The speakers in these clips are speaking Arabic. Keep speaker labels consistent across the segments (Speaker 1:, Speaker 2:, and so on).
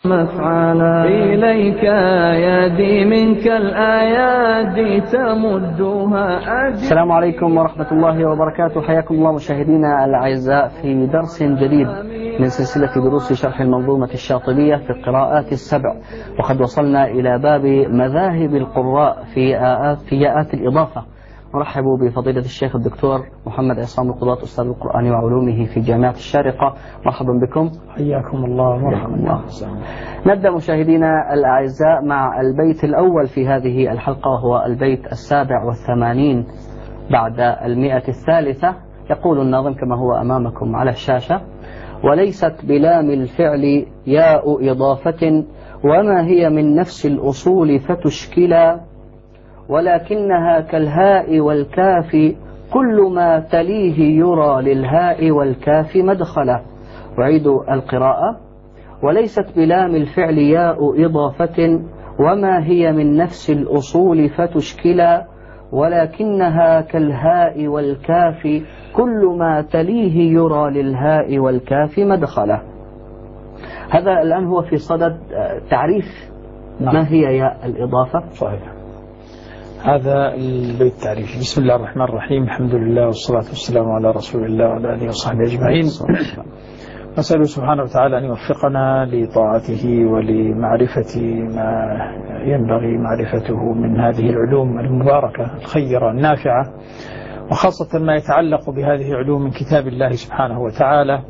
Speaker 1: مفعلا إليك يدي منك الآيات تمدها
Speaker 2: السلام عليكم ورحمة الله وبركاته. حياكم الله مشاهدينا الأعزاء في درس جديد من سلسلة دروس شرح المنظومة الشاطبية في القراءات السبع، وقد وصلنا إلى باب مذاهب القراء في ياءات الإضافة. نرحب بفضيلة الشيخ الدكتور محمد عصام القضاة أستاذ القرآن وعلومه في جامعة الشارقة. مرحبا بكم.
Speaker 3: حياكم الله. مرحبا الله.
Speaker 2: نبدأ مشاهدينا الأعزاء مع البيت الأول في هذه الحلقة، وهو البيت 87 بعد 100. يقول الناظم كما هو أمامكم على الشاشة: وليست بلام الفعل ياء إضافة وما هي من نفس الأصول فتشكلا، ولكنها كالهاء والكاف كل ما تليه يرى للهاء والكاف مدخلا. أعيد القراءة: وليست بلام الفعل ياء إضافة وما هي من نفس الأصول فتشكلا، ولكنها كالهاء والكاف كل ما تليه يرى للهاء والكاف مدخلا. هذا الآن هو في صدد تعريف ما هي ياء الإضافة.
Speaker 3: صحيح. هذا البيت تعريفي. بسم الله الرحمن الرحيم، الحمد لله والصلاة والسلام على رسول الله وعلى آله وصحبه أجمعين. نسأله سبحانه وتعالى أن يوفقنا لطاعته ولمعرفة ما ينبغي معرفته من هذه العلوم المباركة الخيرة النافعة، وخاصة ما يتعلق بهذه العلوم من كتاب الله سبحانه وتعالى.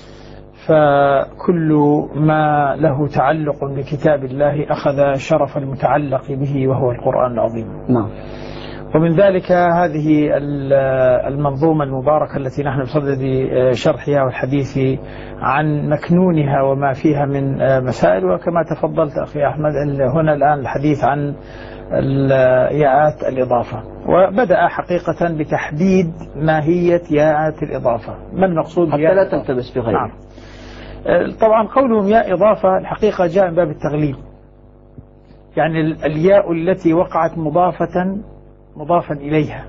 Speaker 3: فكل ما له تعلق بكتاب الله أخذ شرف المتعلق به وهو القرآن العظيم.
Speaker 2: نعم.
Speaker 3: ومن ذلك هذه المنظومة المباركة التي نحن بصدد شرحها والحديث عن مكنونها وما فيها من مسائل. وكما تفضلت أخي أحمد، هنا الآن الحديث عن ياءات الإضافة، وبدأ حقيقة بتحديد ماهية ياءات الإضافة، ما المقصود
Speaker 2: حتى لا تلتبس بغيره.
Speaker 3: نعم. طبعا قولهم ياء إضافة الحقيقة جاء من باب التغليب، يعني الياء التي وقعت مضافا إليها.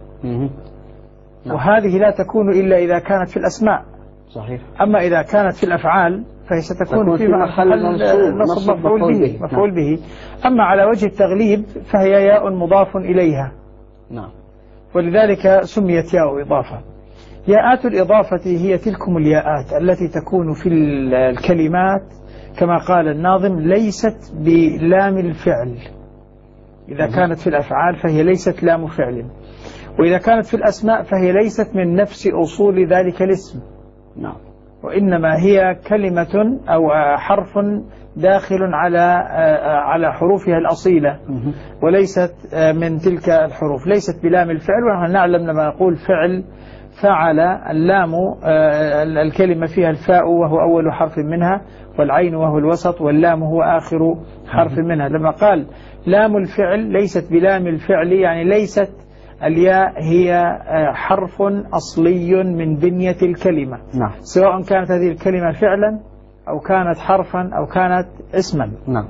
Speaker 3: وهذه لا تكون إلا إذا كانت في الأسماء.
Speaker 2: صحيح.
Speaker 3: أما إذا كانت في الأفعال فهي ستكون في محل نصب مفعول به. أما على وجه التغليب فهي ياء مضاف إليها.
Speaker 2: نعم.
Speaker 3: ولذلك سميت ياء إضافة. ياءات الإضافة هي تلكم الياءات التي تكون في الكلمات كما قال الناظم: ليست بلام الفعل. إذا كانت في الأفعال فهي ليست لام فعل، وإذا كانت في الأسماء فهي ليست من نفس أصول ذلك الاسم.
Speaker 2: نعم.
Speaker 3: وإنما هي كلمة أو حرف داخل على حروفها الأصيلة، وليست من تلك الحروف. ليست بلام الفعل، ونحن نعلم لما نقول فعل اللام الكلمة فيها الفاء وهو أول حرف منها، والعين وهو الوسط، واللام هو آخر حرف منها. لما قال لام الفعل ليست بلام الفعل، يعني ليست الياء هي حرف أصلي من بنية الكلمة.
Speaker 2: نعم.
Speaker 3: سواء كانت هذه الكلمة فعلا أو كانت حرفا أو كانت اسما.
Speaker 2: نعم.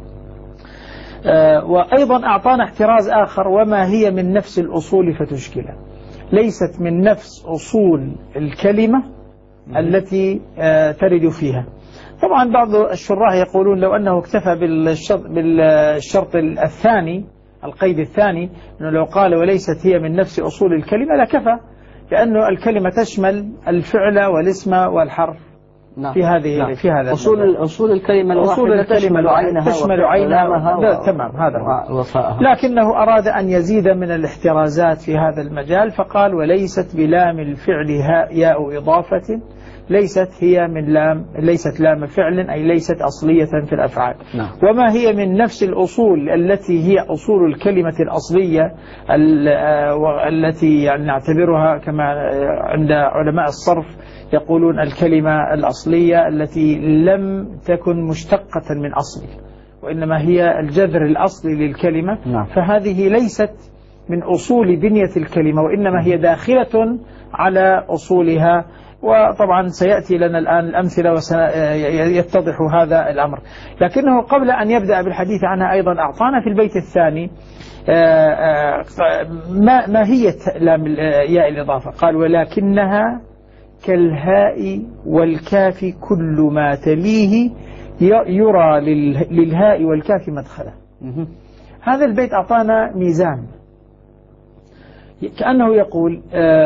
Speaker 3: وأيضا أعطانا احتراز آخر: وما هي من نفس الأصول فتشكله. ليست من نفس أصول الكلمة التي ترد فيها. طبعا بعض الشراح يقولون لو أنه اكتفى بالشرط الثاني، القيد الثاني، أنه لو قال وليست هي من نفس أصول الكلمة لكفى، لأنه الكلمة تشمل الفعل والاسم والحرف.
Speaker 2: نعم.
Speaker 3: في هذا
Speaker 2: أصول الكلمة الواحدة تشمل عينها
Speaker 3: تمام. هذا لكنه أراد أن يزيد من الاحترازات في هذا المجال، فقال: وليست بلام الفعل ياء إضافة. ليست هي ليست لام فعل، أي ليست أصلية في الأفعال.
Speaker 2: نعم.
Speaker 3: وما هي من نفس الأصول التي هي أصول الكلمة الأصلية التي يعني نعتبرها كما عند علماء الصرف يقولون الكلمة الأصلية التي لم تكن مشتقة من أصل، وإنما هي الجذر الأصلي للكلمة.
Speaker 2: نعم.
Speaker 3: فهذه ليست من أصول بنية الكلمة، وإنما هي داخلة على أصولها. وطبعا سيأتي لنا الآن الأمثلة وسيتضح هذا الأمر. لكنه قبل أن يبدأ بالحديث عنها أيضا أعطانا في البيت الثاني ما هي ياء الإضافة. قال: ولكنها كالهاء والكاف كل ما تليه يرى للهاء والكاف مدخلا. هذا البيت أعطانا ميزان، كأنه يقول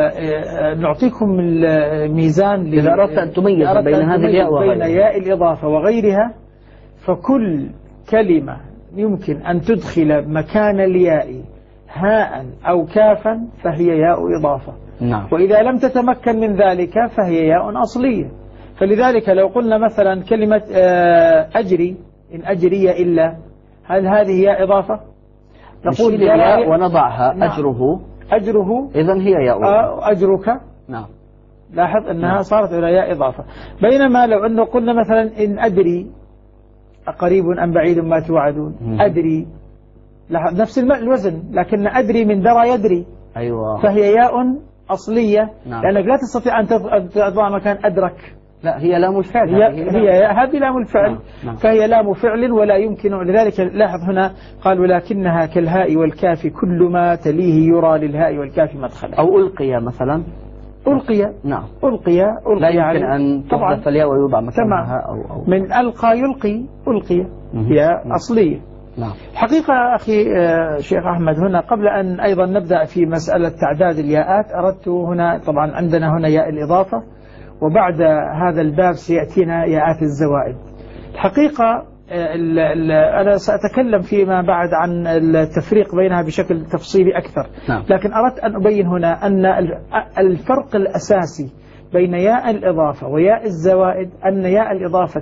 Speaker 3: نعطيكم الميزان
Speaker 2: إذا أردت أن تميز بين هذه الياء وغيرها،
Speaker 3: بين ياء الإضافة وغيرها، فكل كلمة يمكن أن تدخل مكان الياء هاء أو كافا فهي ياء إضافة.
Speaker 2: نعم.
Speaker 3: وإذا لم تتمكن من ذلك فهي ياء أصلية. فلذلك لو قلنا مثلا كلمة أجري، إن أجري إلا، هل هذه ياء إضافة؟
Speaker 2: نقول ياء ونضعها. نعم. أجره
Speaker 3: إذن هي ياء أجرك.
Speaker 2: نعم.
Speaker 3: لاحظ أنها
Speaker 2: نعم.
Speaker 3: صارت إلى ياء إضافة. بينما لو أنه قلنا مثلا إن أدري أقريب أم بعيد ما توعدون، أدري، لاحظ نفس الوزن، لكن أدري من درى يدري.
Speaker 2: أيوة.
Speaker 3: فهي ياء أصلية.
Speaker 2: نعم.
Speaker 3: لأنك لا تستطيع أن تضع مكان أدرك.
Speaker 2: لا، هي لام الفعل.
Speaker 3: هي هذه لام الفعل.
Speaker 2: نعم. نعم.
Speaker 3: فهي لام فعل ولا يمكن. لذلك لاحظ هنا قال ولكنها كالهاء والكاف كل ما تليه يرى للهاء والكاف مدخلا.
Speaker 2: أو ألقي مثلا.
Speaker 3: ألقي.
Speaker 2: نعم.
Speaker 3: ألقي
Speaker 2: لا يمكن أن تحذف الياء ويوضع مكانها أو
Speaker 3: من ألقى يلقي. ألقي هي أصلية.
Speaker 2: نعم.
Speaker 3: حقيقة أخي شيخ أحمد، هنا قبل أن أيضا نبدأ في مسألة تعداد الياءات، أردت هنا طبعا عندنا هنا ياء الإضافة، وبعد هذا الباب سيأتينا ياءات الزوائد. الحقيقة أنا سأتكلم فيما بعد عن التفريق بينها بشكل تفصيلي أكثر.
Speaker 2: نعم.
Speaker 3: لكن أردت أن أبين هنا أن الفرق الأساسي بين ياء الإضافة وياء الزوائد أن ياء الإضافة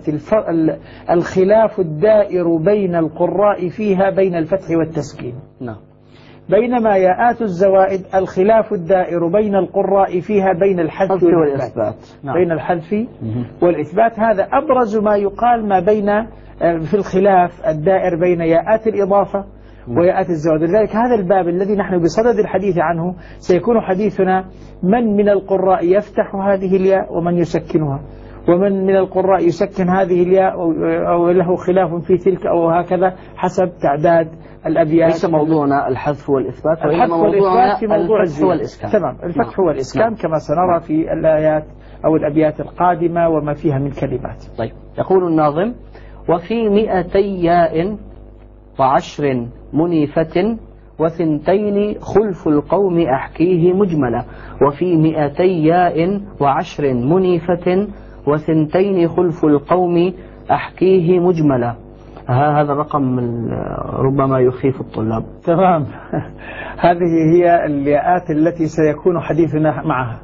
Speaker 3: الخلاف الدائر بين القراء فيها بين الفتح والتسكين.
Speaker 2: نعم.
Speaker 3: بينما ياءات الزوائد الخلاف الدائر بين القراء فيها بين الحذف والإثبات.
Speaker 2: نعم.
Speaker 3: بين الحذف والإثبات. هذا أبرز ما يقال ما بين في الخلاف الدائر بين ياءات الإضافة وياءات الزوائد. لذلك هذا الباب الذي نحن بصدد الحديث عنه سيكون حديثنا من القراء يفتح هذه الياء ومن يسكنها، ومن القراء يسكن هذه الياء أو له خلاف في تلك أو هكذا حسب تعداد الأبيات.
Speaker 2: ليس موضوعنا الحذف والإثبات،
Speaker 3: الحذف والإثبات في موضوع
Speaker 2: الفتح والإسكان.
Speaker 3: تمام. الفتح والإسكان كما سنرى في الآيات أو الأبيات القادمة وما فيها من كلمات.
Speaker 2: طيب، يقول الناظم: وفي 200 ياء و10 منيفة و2 خلف القوم أحكيه مجملة. وفي 200 ياء و10 منيفة و2 خلف القوم أحكيه مجملة. هذا الرقم ربما يخيف الطلاب.
Speaker 3: تمام. هذه هي الياءات التي سيكون حديثنا معها.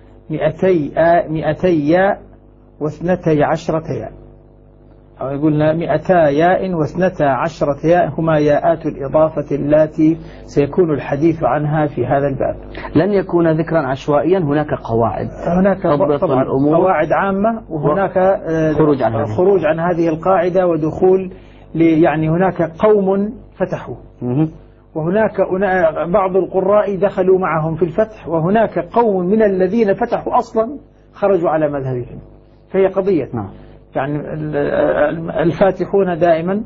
Speaker 3: 200 ياء و12 ياء، أو يقولنا 200 ياء و12 ياء هما ياءات الإضافة التي سيكون الحديث عنها في هذا الباب.
Speaker 2: لن يكون ذكرا عشوائيا، هناك قواعد،
Speaker 3: هناك طبعا قواعد عامة، وهناك خروج عن هذه القاعدة ودخول يعني هناك قوم فتحوا، وهناك بعض القراء دخلوا معهم في الفتح، وهناك قوم من الذين فتحوا أصلا خرجوا على مذهبهم. فهي قضية.
Speaker 2: نعم.
Speaker 3: يعني الفاتحون دائما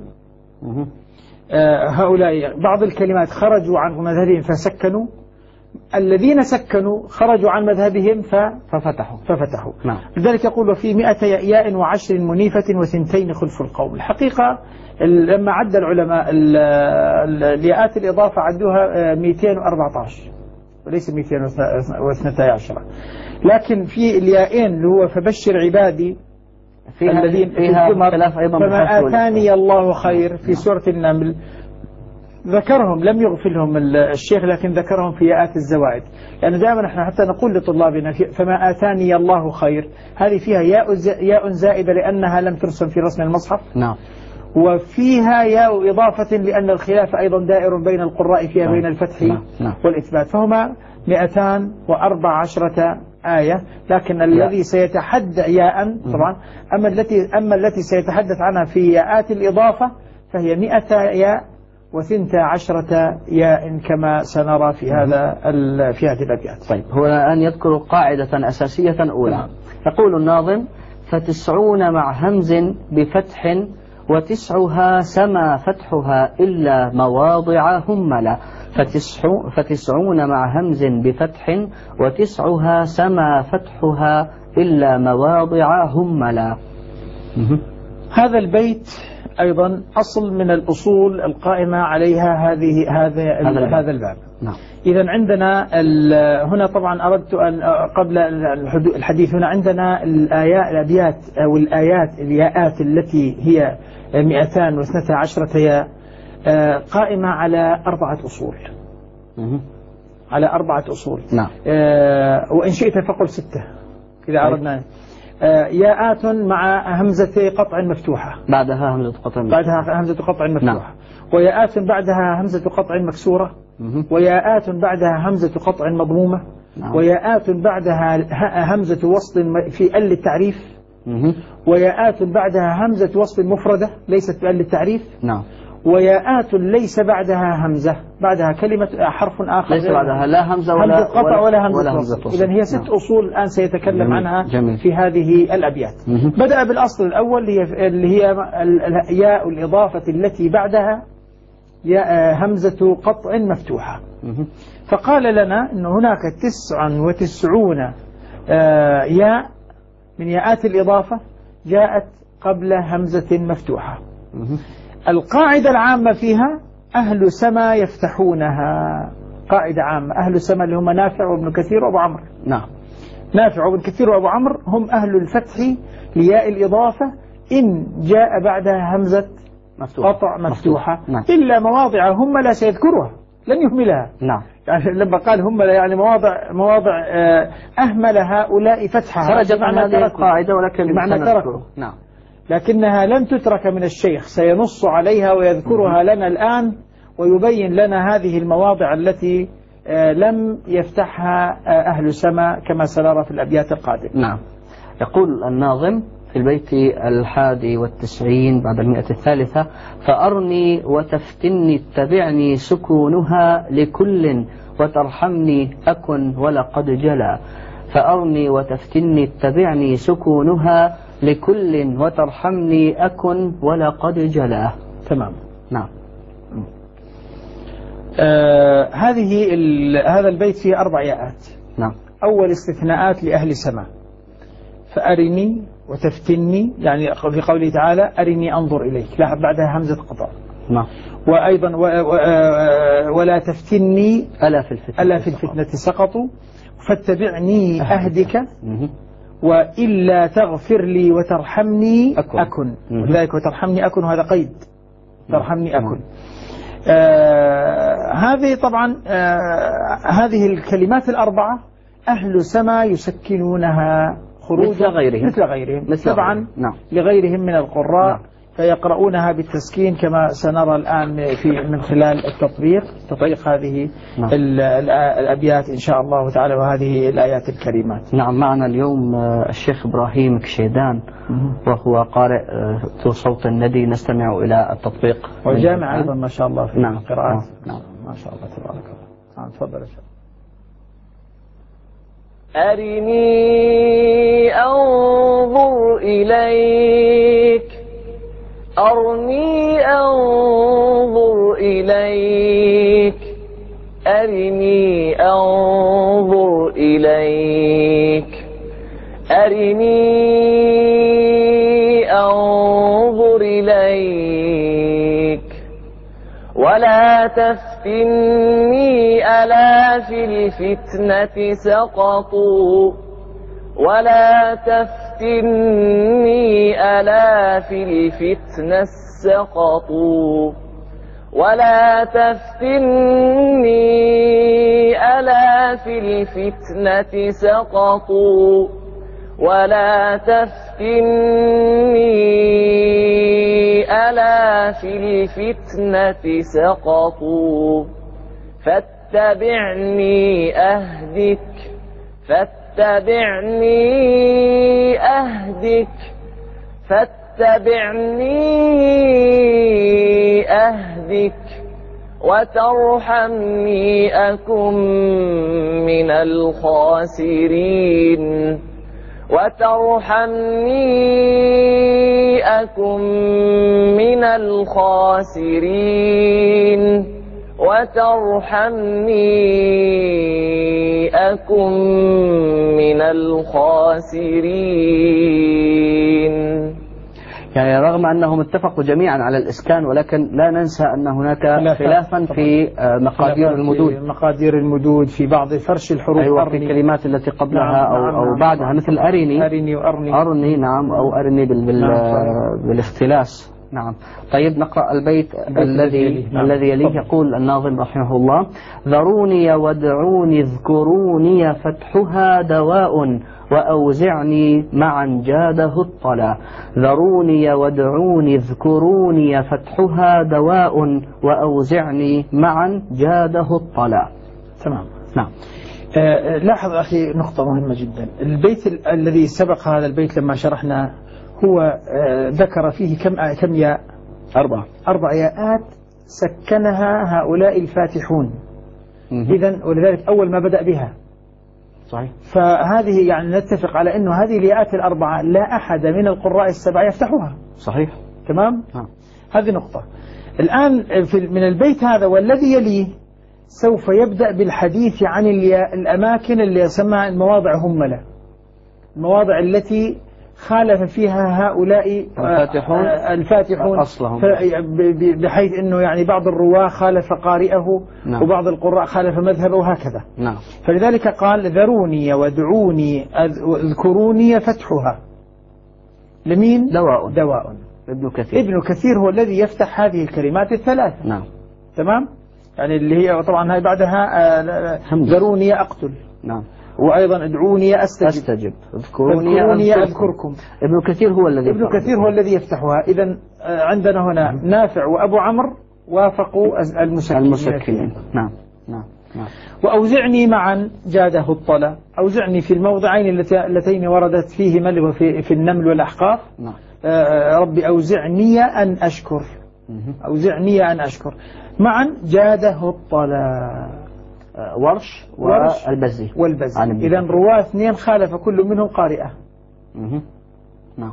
Speaker 3: هؤلاء بعض الكلمات خرجوا عن مذهبهم فسكنوا، الذين سكنوا خرجوا عن مذهبهم ففتحوا.
Speaker 2: نعم.
Speaker 3: لذلك يقول: وفي 200 ياء و10 منيفة و2 خلف القوم. الحقيقة لما عد العلماء الياءات الإضافة عدوها 214 وليس 212، لكن في اليائين اللي هو فبشر عبادي الذين
Speaker 2: فيها خلاف أيضا.
Speaker 3: فما آتاني الله خير في سورة النمل ذكرهم، لم يغفلهم الشيخ، لكن ذكرهم في ياءات الزوائد. يعني دائما احنا حتى نقول لطلابنا فما آتاني الله خير، هذه فيها ياء زائدة لأنها لم ترسم في رسم المصحف.
Speaker 2: نعم.
Speaker 3: وفيها ياء إضافة لأن الخلاف أيضا دائر بين القراء فيها بين الفتح والإثبات. فهما 214 آية، لكن الذي سيتحدى ياء طبعا أما التي سيتحدث عنها في ياءات الإضافة فهي 100 ياء و12 ياء كما سنرى في هذه الأبيات.
Speaker 2: طيب، هو الآن يذكر قاعدة أساسية أولى. يقول الناظم: فتسعون مع همز بفتح وتسعها سما فتحها إلا مواضع هملا. فتسعون مع همز بفتح وتسعها سما فتحها إلا مواضع هملا.
Speaker 3: هذا البيت أيضا أصل من الأصول القائمة عليها هذا الباب.
Speaker 2: نعم.
Speaker 3: إذا عندنا هنا طبعا أردت أن قبل الحديث هنا عندنا الآيات أو الياءات التي هي 212 ياء قائمة على 4 أصول. على 4 أصول.
Speaker 2: نعم.
Speaker 3: وإن شئت فقل 6 إذا أردنا. ياءات مع همزة قطع مفتوحة،
Speaker 2: بعدها همزة قطع
Speaker 3: مفتوحة.
Speaker 2: نعم.
Speaker 3: وياءات بعدها همزة قطع مكسورة، وياءات بعدها همزة قطع مضمومة،
Speaker 2: نعم.
Speaker 3: وياءات بعدها همزة وصل في ال التعريف، وياءات بعدها همزة وصل مفردة ليست بال التعريف،
Speaker 2: نعم.
Speaker 3: وياءات ليس بعدها همزة، بعدها كلمة حرف آخر
Speaker 2: ليس بعدها لا همزة ولا
Speaker 3: قطع ولا همزة
Speaker 2: وصل.
Speaker 3: إذن هي 6 أصول الآن سيتكلم عنها
Speaker 2: جميل.
Speaker 3: في هذه الأبيات. بدأ بالأصل الأول اللي هي ياء الإضافة التي بعدها همزة قطع مفتوحة. فقال لنا أن هناك 99 ياء من ياءات الإضافة جاءت قبل همزة مفتوحة. القاعدة العامة فيها أهل سما يفتحونها، قاعدة عامة. أهل سما اللي هم نافع وابن كثير وابو عمرو.
Speaker 2: نعم.
Speaker 3: نافع وابن كثير وابو عمرو هم أهل الفتح لياء الإضافة إن جاء بعدها همزة قطع مفتوحة.
Speaker 2: نعم.
Speaker 3: إلا مواضع هم لا سيذكرها، لن يهملها.
Speaker 2: نعم.
Speaker 3: يعني لما قال هم يعني مواضع أهمل هؤلاء فتحها،
Speaker 2: خرج معنى هذه القاعدة ولكن
Speaker 3: معنى تركه.
Speaker 2: نعم.
Speaker 3: لكنها لن تترك من الشيخ، سينص عليها ويذكرها لنا الآن ويبين لنا هذه المواضع التي لم يفتحها أهل سما كما سنرى في الأبيات القادمة.
Speaker 2: نعم. يقول الناظم في البيت 91 بعد 100 فأرني وتفتني اتبعني سكونها لكل وترحمني أكن ولقد جلا. فأرني وتفتني اتبعني سكونها لكل وترحمني أكن ولقد جلا.
Speaker 3: تمام.
Speaker 2: نعم.
Speaker 3: هذا البيت فيه 4 ياءات.
Speaker 2: نعم.
Speaker 3: أول استثناءات لأهل سما. فأرني وتفتني يعني في قوله تعالى أرني أنظر إليك، لا بعدها همزة قطع.
Speaker 2: نعم.
Speaker 3: وأيضا ولا تفتني ألا في الفتنة سقطوا فاتبعني أهدك وإلا تغفر لي وترحمني أكن. وذلك وترحمني أكن هذا قيد، ترحمني أكن. هذه طبعا هذه الكلمات ال4 أهل سما يسكنونها خروجا مثل غيرهم طبعا.
Speaker 2: نعم.
Speaker 3: لغيرهم من القراء.
Speaker 2: نعم.
Speaker 3: فيقرؤونها بالتسكين كما سنرى الآن من خلال تطبيق هذه الأبيات إن شاء الله تعالى وهذه الآيات الكريمات.
Speaker 2: نعم. معنا اليوم الشيخ إبراهيم كشيدان وهو قارئ صوت الندي. نستمع إلى التطبيق
Speaker 3: وجامع أيضا ما شاء الله في
Speaker 2: نعم.
Speaker 3: القراءات.
Speaker 2: نعم.
Speaker 3: ما شاء الله تبارك الله. نعم. تفضل يا شيخ.
Speaker 1: أرني أنظر إليك أرني أنظر إليك أرني أنظر إليك أرني أنظر إليك ولا تفتني ألا في الفتنة سقطوا ولا تفتني ألا في الفتنة سقطوا ولا تفتني ألا في الفتنة سقطوا ولا تفتني ألا في الفتنة سقطوا فاتبعني أهدك فاتبعني أهدك فاتبعني أهدك وترحمني أكن من الخاسرين وترحمني أكن من الخاسرين وترحمني أكن من الخاسرين.
Speaker 2: يعني رغم أنهم اتفقوا جميعا على الإسكان، ولكن لا ننسى أن هناك خلافا في مقادير المدود،
Speaker 3: في مقادير المدود، في بعض فرش الحروف.
Speaker 2: أيوة، في الكلمات التي قبلها أو بعدها، مثل أرني وأرني. نعم، أو أرني بالاختلاس. نعم. طيب نقرأ البيت الذي يليه. يقول الناظم رحمه الله: ذروني وادعوني اذكروني فتحها دواء وأوزعني معا جاده الطلا. ذروني وادعوني اذكروني فتحها دواء وأوزعني معا جاده الطلا.
Speaker 3: تمام.
Speaker 2: نعم.
Speaker 3: لاحظ أخي نقطة مهمة جدا. البيت الذي سبق هذا البيت لما شرحنا هو ذكر فيه كم ياء؟ 4 ياءات سكنها هؤلاء الفاتحون. إذن ولذلك أول ما بدأ بها.
Speaker 2: صحيح.
Speaker 3: فهذه يعني نتفق على أنه هذه الياءات ال4 لا أحد من القراء ال7 يفتحها.
Speaker 2: صحيح.
Speaker 3: تمام. هذه نقطة. الآن من البيت هذا والذي يليه سوف يبدأ بالحديث عن الأماكن اللي يسمى المواضع هملة، المواضع التي خالف فيها هؤلاء الفاتحون
Speaker 2: أصلهم،
Speaker 3: بحيث أنه يعني بعض الرواة خالف قارئه. نعم. وبعض القراء خالف مذهبه وهكذا.
Speaker 2: نعم.
Speaker 3: فلذلك قال: ذروني وادعوني اذكروني فتحها لمين؟ دواء. ابن كثير هو الذي يفتح هذه الكلمات الثلاث.
Speaker 2: نعم.
Speaker 3: تمام. يعني اللي هي طبعا هاي بعدها ذروني أقتل.
Speaker 2: نعم.
Speaker 3: وأيضا ادعوني أستجب.
Speaker 2: اذكروني
Speaker 3: أذكركم.
Speaker 2: ابن كثير هو الذي
Speaker 3: يفتحها. إذن عندنا هنا نافع وأبو عمرو وافقوا المسكنين.
Speaker 2: نعم.
Speaker 3: وأوزعني معا جاده الطلا. أوزعني في الموضعين اللتين وردت فيهما في النمل والأحقاف.
Speaker 2: نعم.
Speaker 3: ربي أوزعني أن أشكر. أوزعني أن أشكر. معا جاده الطلا.
Speaker 2: ورش والبزي.
Speaker 3: إذن رواة 2 خالف كل منهم قارئة.
Speaker 2: نعم.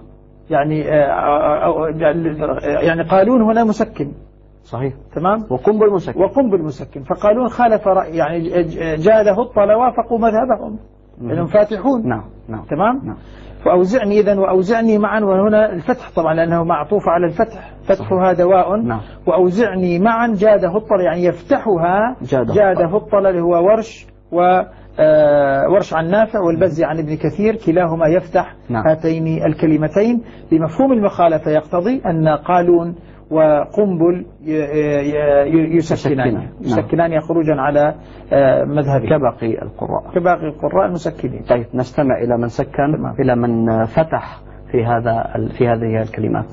Speaker 3: يعني قالون هنا مسكن.
Speaker 2: صحيح.
Speaker 3: تمام.
Speaker 2: وقم
Speaker 3: بالمسكن. فقالون خالف يعني جاده الطلا وافقوا مذهبهم لأنهم فاتحون.
Speaker 2: نعم.
Speaker 3: تمام.
Speaker 2: نعم.
Speaker 3: فأوزعني إذن وأوزعني معا، وهنا الفتح طبعا لأنه معطوف على الفتح. فتحها دواء.
Speaker 2: نعم.
Speaker 3: وأوزعني معا جاده الطلا، يعني يفتحها جاده الطلا اللي هو ورش ورش عن نافع والبزي عن ابن كثير، كلاهما يفتح. نعم. هاتين الكلمتين بمفهوم المخالفة يقتضي أن قالون وقنبل يسكنان خروجا على مذهبه كباقي القراء المسكنين.
Speaker 2: طيب نستمع إلى من سكن، إلى من فتح في هذه الكلمات.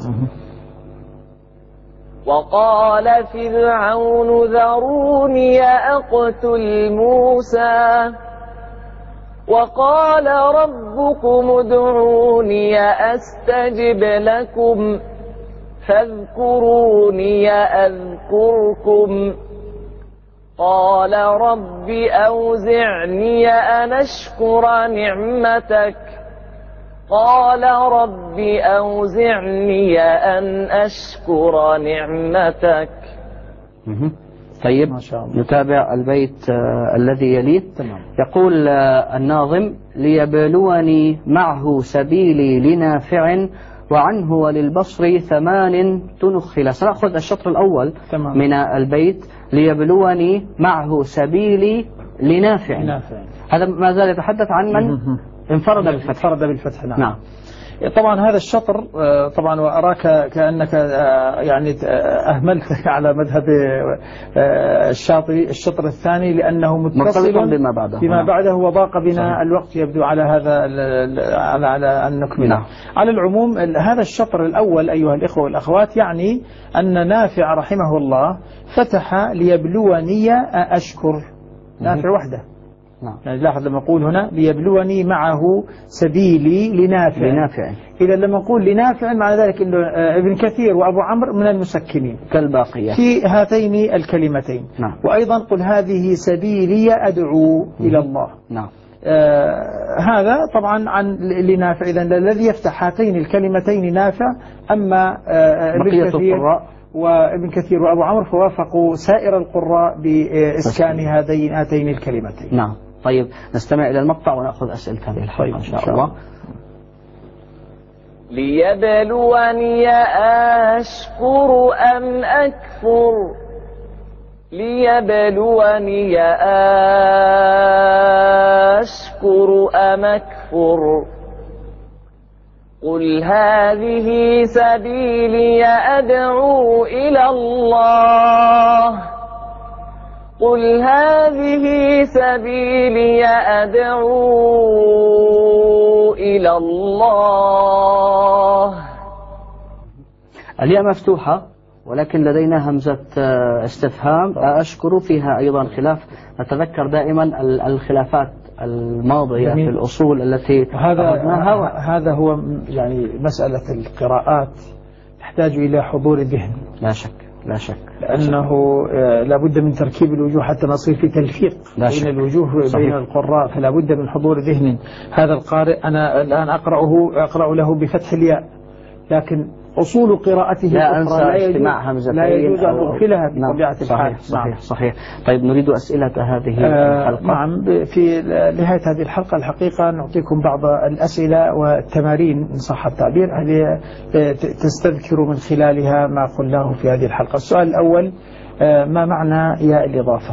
Speaker 1: وقال فرعون ذروني أقتل موسى وقال ربكم ادعوني أستجب لكم فاذكروني أذكركم قال رب أوزعني أن أشكر نعمتك قال رب أوزعني أن أشكر نعمتك.
Speaker 2: طيب نتابع البيت الذي يليه. يقول الناظم ليبلوني معه سبيلي لنافع وعنه وللبصر 8 تنخل. سنأخذ الشطر الأول من البيت ليبلوني معه سبيلي لنافع. هذا ما زال يتحدث عن من انفرد
Speaker 3: بالفتح. نعم. طبعا هذا الشطر طبعا وأراك كأنك يعني أهملت على مذهب الشاطبي الشطر الثاني لأنه متصل بما بعده وضاق بنا الوقت يبدو على هذا على أن نكمله. على العموم هذا الشطر الأول أيها الإخوة والأخوات يعني أن نافع رحمه الله فتح ليبلوني أشكر. نافع وحده. يعني لاحظ لما أقول هنا ليبلوني معه سبيلي لنافع. إذا لما أقول لنافع معنى ذلك أنه ابن كثير وأبو عمرو من المسكنين
Speaker 2: كالباقية
Speaker 3: في هاتين الكلمتين.
Speaker 2: نعم.
Speaker 3: وأيضا قل هذه سبيلي أدعو إلى الله.
Speaker 2: نعم.
Speaker 3: هذا طبعا عن لنافع. إذا الذي يفتح هاتين الكلمتين نافع. أما ابن كثير وابن كثير وأبو عمرو فوافقوا سائر القراء بإسكان هاتين الكلمتين.
Speaker 2: نعم. طيب نستمع إلى المقطع ونأخذ أسئلة هذه الحلقة إن شاء الله.
Speaker 1: ليبلوني أشكر أم أكفر ليبلوني أشكر أم أكفر قل هذه سبيلي أدعو إلى الله قل هذه سبيلي أدعو إلى الله.
Speaker 2: الياء مفتوحة ولكن لدينا همزة استفهام أشكر فيها أيضا خلاف. نتذكر دائما الخلافات الماضية في الأصول التي
Speaker 3: هذا هو يعني مسألة القراءات تحتاج إلى حضور ذهن
Speaker 2: لا شك
Speaker 3: لأنه لابد من تركيب الوجوه حتى نصير في تلفيق بين الوجوه بين القراء، فلا بد من حضور ذهن. هذا القارئ أنا الآن أقرأ له بفتح الياء، لكن أصول قراءته
Speaker 2: لا أنسى اجتماع همزتين
Speaker 3: لا يجوز أن أغفلها بطبيعة الحال.
Speaker 2: صحيح. طيب نريد أسئلة هذه الحلقة.
Speaker 3: نعم، في نهاية هذه الحلقة الحقيقة نعطيكم بعض الأسئلة والتمارين إن صح التعبير هذه تستذكروا من خلالها ما قلناه في هذه الحلقة. السؤال الأول: ما معنى ياء الإضافة؟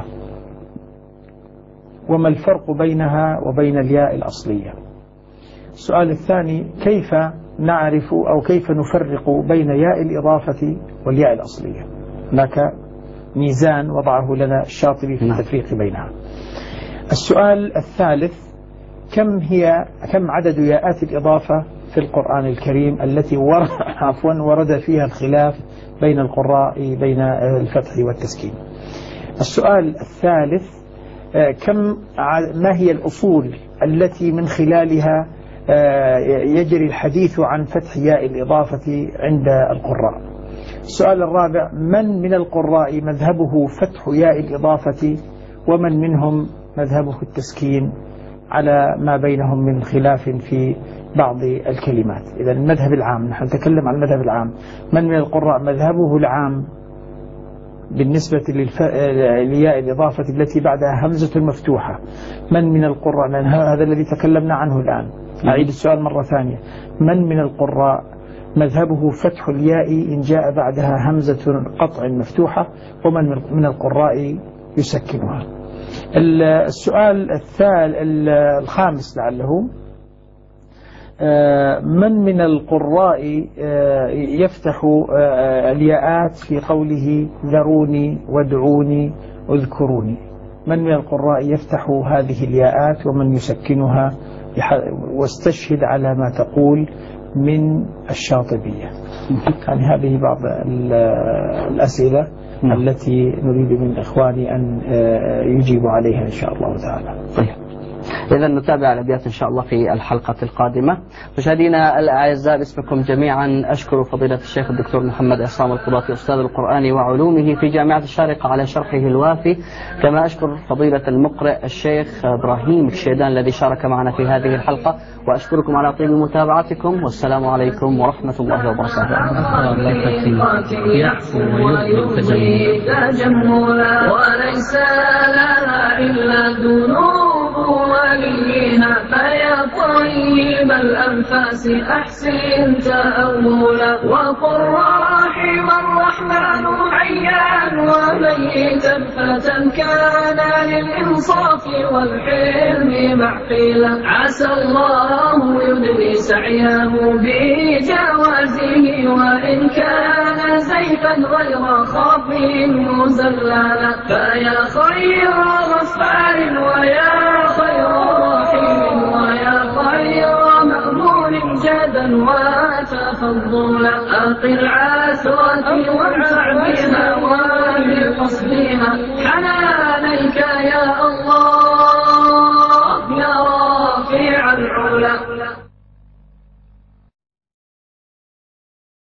Speaker 3: وما الفرق بينها وبين الياء الأصلية؟ السؤال الثاني: كيف نعرف أو كيف نفرق بين ياء الإضافة والياء الأصلية؟ هناك ميزان وضعه لنا الشاطبي في التفريق بينها. السؤال الثالث: كم عدد ياءات الإضافة في القرآن الكريم التي ورد فيها الخلاف بين القراء بين الفتح والتسكين؟ السؤال الثالث: ما هي الأصول التي من خلالها يجري الحديث عن فتح ياء الإضافة عند القراء؟ السؤال الرابع: من القراء مذهبه فتح ياء الإضافة ومن منهم مذهبه التسكين على ما بينهم من خلاف في بعض الكلمات؟ إذا المذهب العام، نحن نتكلم عن المذهب العام. من القراء مذهبه العام بالنسبة لياء الإضافة التي بعدها همزة مفتوحة؟ من القراء، لأن هذا الذي تكلمنا عنه الآن. أعيد السؤال مرة ثانية: من القراء مذهبه فتح الياء إن جاء بعدها همزة قطع مفتوحة ومن من القراء يسكنها؟ السؤال الخامس لعله: من القراء يفتح الياءات في قوله ذروني وادعوني اذكروني؟ من القراء يفتح هذه الياءات ومن يسكنها؟ واستشهد على ما تقول من الشاطبية. يعني هذه بعض الأسئلة التي نريد من إخواني أن يجيبوا عليها إن شاء الله تعالى.
Speaker 2: طيب، إذا نتابع الأبيات إن شاء الله في الحلقة القادمة. مشاهدينا الأعزاء، باسمكم جميعا أشكر فضيلة الشيخ الدكتور محمد عصام القضاطي أستاذ القرآن وعلومه في جامعة الشارقة على شرحه الوافي، كما أشكر فضيلة المقرئ الشيخ إبراهيم الشيدان الذي شارك معنا في هذه الحلقة، وأشكركم على طيب متابعتكم، والسلام عليكم ورحمة الله وبركاته.
Speaker 4: وليس لنا إلا ذنوب وليها، فيا طيب الأنفاس أحسن تأولا، وقل رحم الرحمن حيا وميتا فتى كان للإنصاف والحلم معقلا، عسى الله يدري سعيه بجوازه، وإن كان زيفا غير خاف مزللا، فيا خير غفار ويا خير رحيم ويا خير مأمون جادا وتفضلا، أقل عثرتي وانفع بها وبقصدها، حنانيك يا الله يا رافع العلا.